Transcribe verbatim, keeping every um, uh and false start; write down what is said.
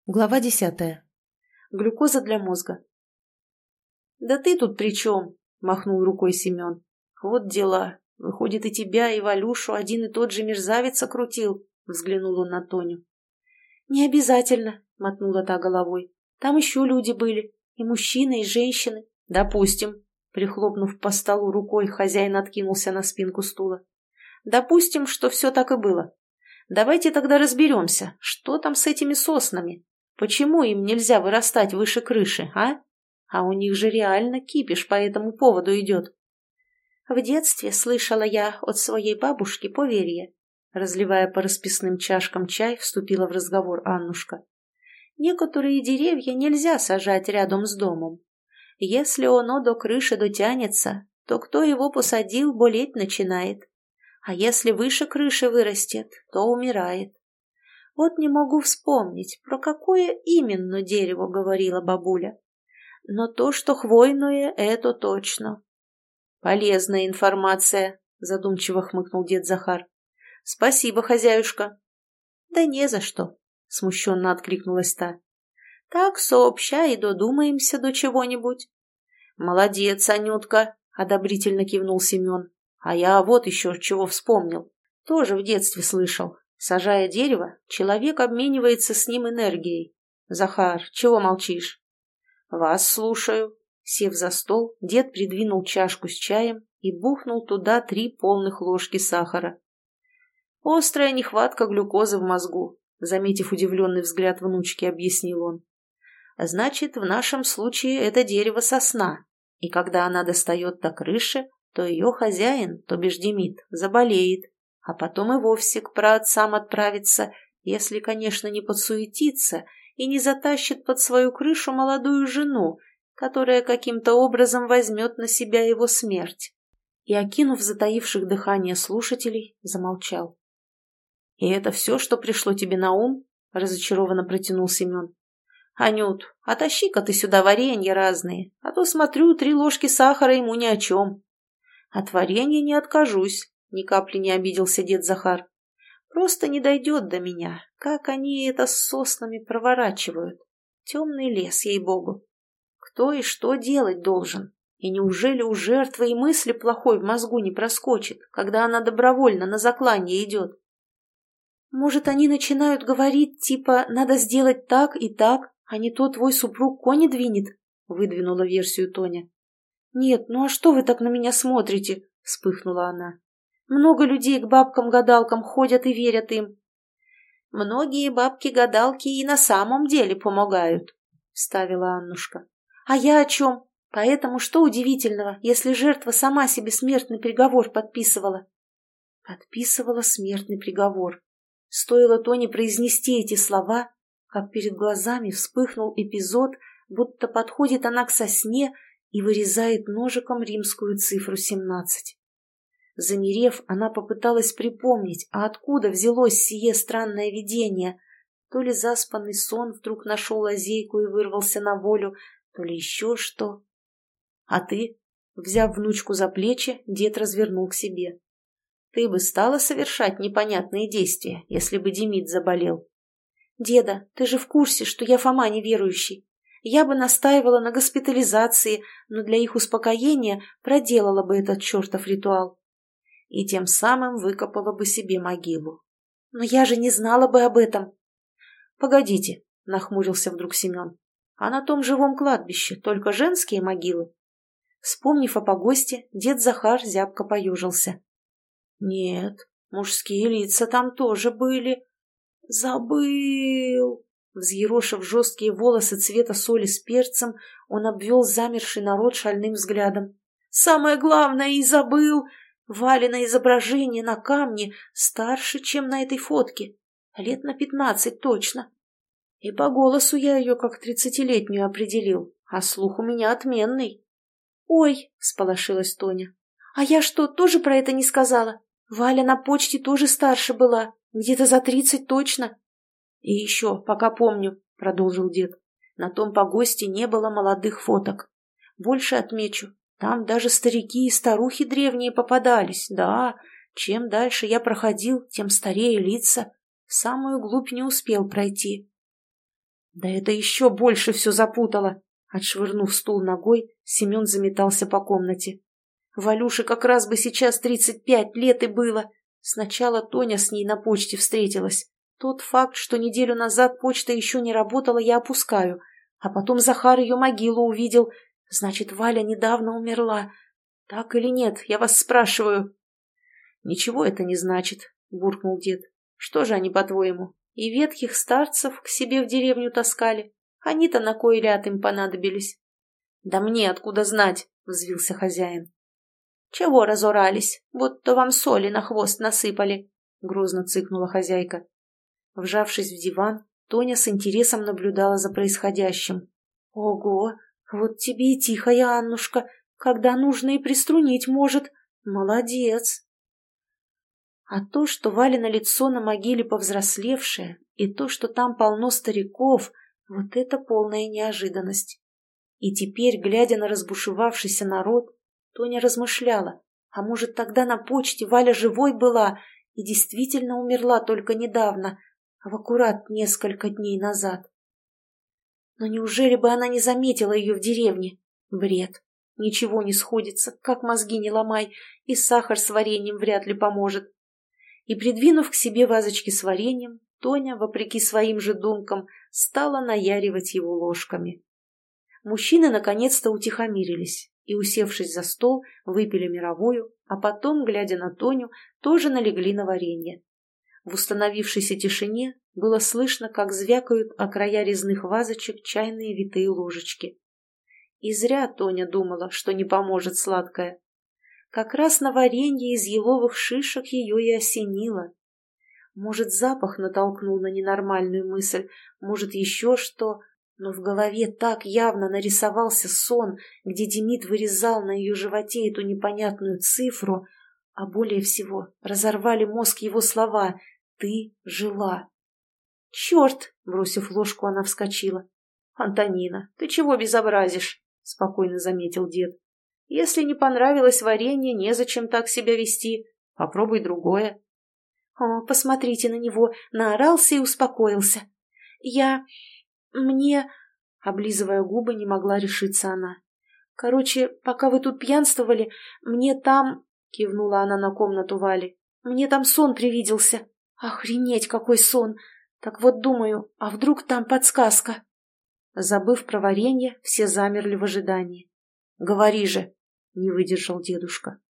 Глава десятая. Глюкоза для мозга. «Да ты тут при чем?» – махнул рукой Семен. «Вот дела. Выходит, и тебя, и Валюшу один и тот же мерзавец окрутил», – взглянул он на Тоню. «Не обязательно», – мотнула та головой. «Там еще люди были. И мужчины, и женщины». «Допустим», – прихлопнув по столу рукой, хозяин откинулся на спинку стула. «Допустим, что все так и было. Давайте тогда разберемся, что там с этими соснами. Почему им нельзя вырастать выше крыши, а? А у них же реально кипиш по этому поводу идет». «В детстве слышала я от своей бабушки поверье», разливая по расписным чашкам чай, вступила в разговор Аннушка. «Некоторые деревья нельзя сажать рядом с домом. Если оно до крыши дотянется, то кто его посадил, болеть начинает. А если выше крыши вырастет, то умирает. Вот не могу вспомнить, про какое именно дерево говорила бабуля. Но то, что хвойное, это точно». «Полезная информация», — задумчиво хмыкнул дед Захар. «Спасибо, хозяюшка». «Да не за что», — смущенно откликнулась та. «Так сообща и додумаемся до чего-нибудь». «Молодец, Анютка», — одобрительно кивнул Семен. «А я вот еще чего вспомнил. Тоже в детстве слышал. Сажая дерево, человек обменивается с ним энергией. Захар, чего молчишь?» «Вас слушаю». Сев за стол, дед придвинул чашку с чаем и бухнул туда три полных ложки сахара. «Острая нехватка глюкозы в мозгу», заметив удивленный взгляд внучки, объяснил он. «Значит, в нашем случае это дерево сосна, и когда она достает до крыши, то ее хозяин, то бишь Демид, заболеет, а потом и вовсе к праотцам отправится, если, конечно, не подсуетится и не затащит под свою крышу молодую жену, которая каким-то образом возьмет на себя его смерть». И, окинув затаивших дыхание слушателей, замолчал. «И это все, что пришло тебе на ум?» – разочарованно протянул Семен. «Анют, отащи-ка ты сюда варенья разные, а то, смотрю, три ложки сахара ему ни о чем». «От варенья не откажусь», – ни капли не обиделся дед Захар. «Просто не дойдет до меня, как они это с соснами проворачивают. Темный лес, ей-богу. Кто и что делать должен? И неужели у жертвы и мысли плохой в мозгу не проскочит, когда она добровольно на заклание идет?» «Может, они начинают говорить, типа, надо сделать так и так, а не то твой супруг кони двинет?» — выдвинула версию Тоня. «Нет, ну а что вы так на меня смотрите?» — вспыхнула она. «Много людей к бабкам-гадалкам ходят и верят им». «Многие бабки-гадалки и на самом деле помогают», — вставила Аннушка. «А я о чем? Поэтому что удивительного, если жертва сама себе смертный приговор подписывала?» Подписывала смертный приговор. Стоило Тоне произнести эти слова, как перед глазами вспыхнул эпизод, будто подходит она к сосне и вырезает ножиком римскую цифру семнадцать. Замерев, она попыталась припомнить, а откуда взялось сие странное видение. То ли заспанный сон вдруг нашел лазейку и вырвался на волю, то ли еще что. «А ты?» Взяв внучку за плечи, дед развернул к себе. «Ты бы стала совершать непонятные действия, если бы Демид заболел?» «Деда, ты же в курсе, что я Фома неверующий. Я бы настаивала на госпитализации, но для их успокоения проделала бы этот чертов ритуал. И тем самым выкопала бы себе могилу. Но я же не знала бы об этом». «Погодите», — нахмурился вдруг Семен. «А на том живом кладбище только женские могилы?» Вспомнив о погосте, дед Захар зябко поежился. «Нет, мужские лица там тоже были. Забыл!» Взъерошив жесткие волосы цвета соли с перцем, он обвел замерший народ шальным взглядом. «Самое главное и забыл! Валина изображение на камне старше, чем на этой фотке. Лет на пятнадцать точно. И по голосу я ее как тридцатилетнюю определил, а слух у меня отменный». «Ой!» — всполошилась Тоня. «А я что, тоже про это не сказала? Валя на почте тоже старше была, где-то за тридцать точно». «И еще, пока помню», — продолжил дед, — «на том погосте не было молодых фоток. Больше отмечу, там даже старики и старухи древние попадались, да. Чем дальше я проходил, тем старее лица. В самую глубь не успел пройти». Да это еще больше все запутало. Отшвырнув стул ногой, Семен заметался по комнате. Валюше как раз бы сейчас тридцать пять лет и было. Сначала Тоня с ней на почте встретилась. Тот факт, что неделю назад почта еще не работала, я опускаю. А потом Захар ее могилу увидел. Значит, Валя недавно умерла. Так или нет, я вас спрашиваю. Ничего это не значит, буркнул дед. Что же они, по-твоему, и ветхих старцев к себе в деревню таскали? Они-то на кой ляд им понадобились? Да мне откуда знать, взвился хозяин. Чего разорались, будто вам соли на хвост насыпали? Грозно цыкнула хозяйка. Вжавшись в диван, Тоня с интересом наблюдала за происходящим. Ого, вот тебе и тихая Аннушка, когда нужно и приструнить может. Молодец. А то, что Валино лицо на могиле повзрослевшее, и то, что там полно стариков, вот это полная неожиданность. И теперь, глядя на разбушевавшийся народ, Тоня размышляла, а может, тогда на почте Валя живой была и действительно умерла только недавно, в аккурат несколько дней назад. Но неужели бы она не заметила ее в деревне? Бред. Ничего не сходится, как мозги не ломай, и сахар с вареньем вряд ли поможет. И, придвинув к себе вазочки с вареньем, Тоня, вопреки своим же думкам, стала наяривать его ложками. Мужчины наконец-то утихомирились и, усевшись за стол, выпили мировую, а потом, глядя на Тоню, тоже налегли на варенье. В установившейся тишине было слышно, как звякают о края резных вазочек чайные витые ложечки. И зря Тоня думала, что не поможет сладкое. Как раз на варенье из еловых шишек ее и осенило. Может, запах натолкнул на ненормальную мысль, может, еще что, но в голове так явно нарисовался сон, где Демид вырезал на ее животе эту непонятную цифру, а более всего разорвали мозг его слова «Ты жила». «Черт!» — бросив ложку, она вскочила. «Антонина, ты чего безобразишь?» — спокойно заметил дед. «Если не понравилось варенье, незачем так себя вести. Попробуй другое». «О, посмотрите на него, наорался и успокоился. Я... мне...» — облизывая губы, не могла решиться она. «Короче, пока вы тут пьянствовали, мне там...» — кивнула она на комнату Вали. «Мне там сон привиделся. Охренеть, какой сон! Так вот думаю, а вдруг там подсказка?» Забыв про варенье, все замерли в ожидании. «Говори же!» — не выдержал дедушка.